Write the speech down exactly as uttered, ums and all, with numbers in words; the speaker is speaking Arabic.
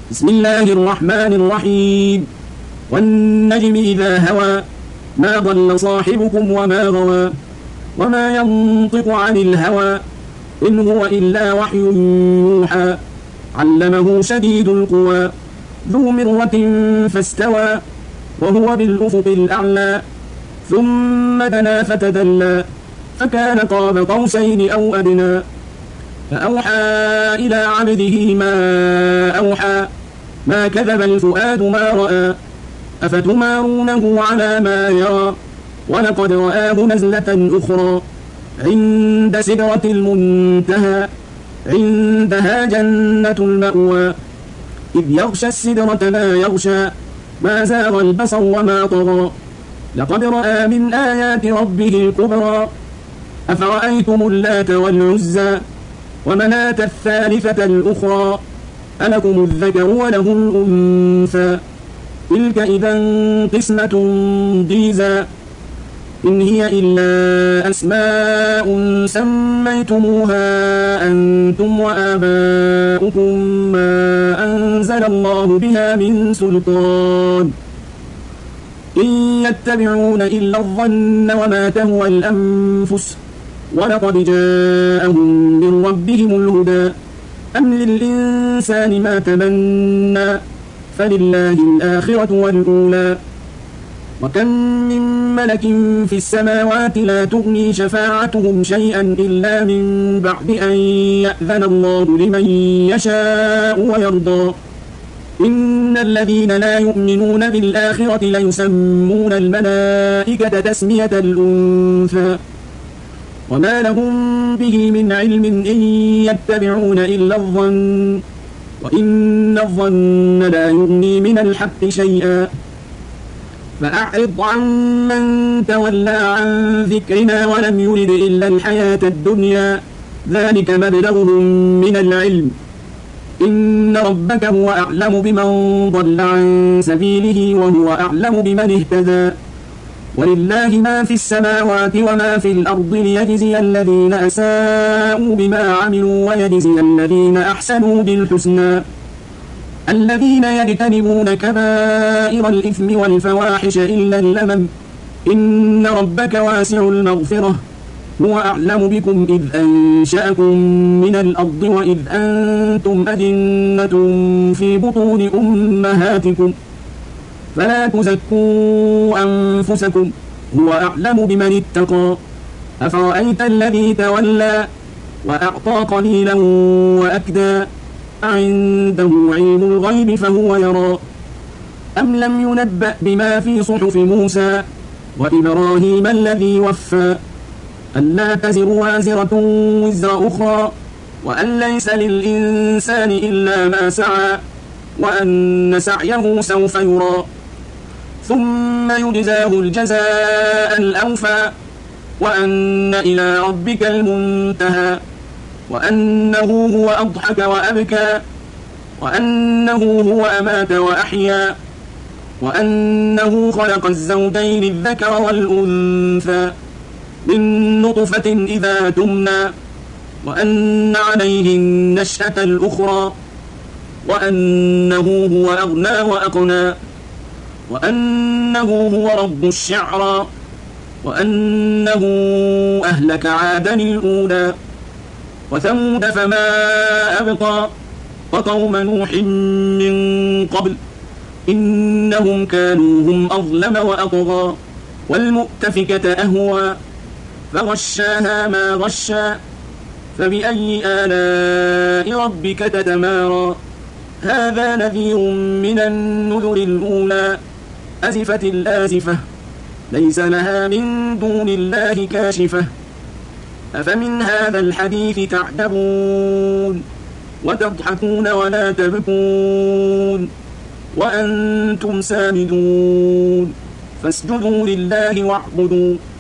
بسم الله الرحمن الرحيم والنجم إذا هوى ما ضل صاحبكم وما غوى وما ينطق عن الهوى إن هو إلا وحي يوحى علمه شديد القوى ذو مرة فاستوى وهو بالأفق الأعلى ثم دنا فتدلى فكان قاب قوسين أو أدنى فأوحى إلى عبده ما أوحى ما كذب الفؤاد ما رأى أفتمارونه على ما يرى ولقد رآه نزلة أخرى عند سدرة المنتهى عندها جنة المأوى إذ يغشى السدرة ما يغشى ما زاغ البصر وما طغى لقد رأى من آيات ربه الكبرى أفرأيتم اللات والعزى ومناة الثالثة الأخرى ألكم الذكر وله الأنثى تلك إذا قسمة ضيزى إن هي إلا أسماء سميتموها أنتم وآباؤكم ما أنزل الله بها من سلطان إن يتبعون إلا الظن وما تهوى الأنفس ولقد جاءهم من ربهم الهدى أم للإنسان ما تمنى فلله الآخرة والأولى وكم من ملك في السماوات لا تغني شفاعتهم شيئا إلا من بعد أن يأذن الله لمن يشاء ويرضى إن الذين لا يؤمنون بالآخرة ليسمون الملائكة تسمية الأنثى وما لهم به من علم إن يتبعون إلا الظن وإن الظن لا يغني من الحق شيئا فأعرض عن من تولى عن ذكرنا ولم يرد إلا الحياة الدنيا ذلك مبلغهم من العلم إن ربك هو أعلم بمن ضل عن سبيله وهو أعلم بمن اهتدى ولله ما في السماوات وما في الأرض ليجزي الذين أساءوا بما عملوا ويجزي الذين أحسنوا بالحسنى الذين يجتنبون كبائر الإثم والفواحش إلا اللمم إن ربك واسع المغفرة هو أعلم بكم إذ أنشأكم من الأرض وإذ أنتم أجنة في بطون أمهاتكم فلا تزكوا أنفسكم هو أعلم بمن اتقى أفرأيت الذي تولى وأعطى قليلا وأكدى عنده علم الغيب فهو يرى أم لم ينبأ بما في صحف موسى وإبراهيم الذي وفى ألا تزر وازرة وزر أخرى وأن ليس للإنسان إلا ما سعى وأن سعيه سوف يرى ثم يجزاه الجزاء الأوفى وأن إلى ربك المنتهى وأنه هو أضحك وأبكى وأنه هو أمات وأحيا وأنه خلق الزوجين الذكر والأنثى من نطفة إذا تمنى وأن عليه النشأة الأخرى وأنه هو أغنى وأقنى وأنه هو رب الشعرى وأنه أهلك عادا الأولى وثمود فما أبقى وقوم نوح من قبل إنهم كانوا هم أظلم وأطغى والمؤتفكة أهوى فغشاها ما غشا فبأي آلاء ربك تتمارى هذا نذير من النذر الأولى أزفت الآزفة ليس لها من دون الله كاشفة أفمن هذا الحديث تعجبون وتضحكون ولا تبكون وأنتم سامدون فاسجدوا لله واعبدوا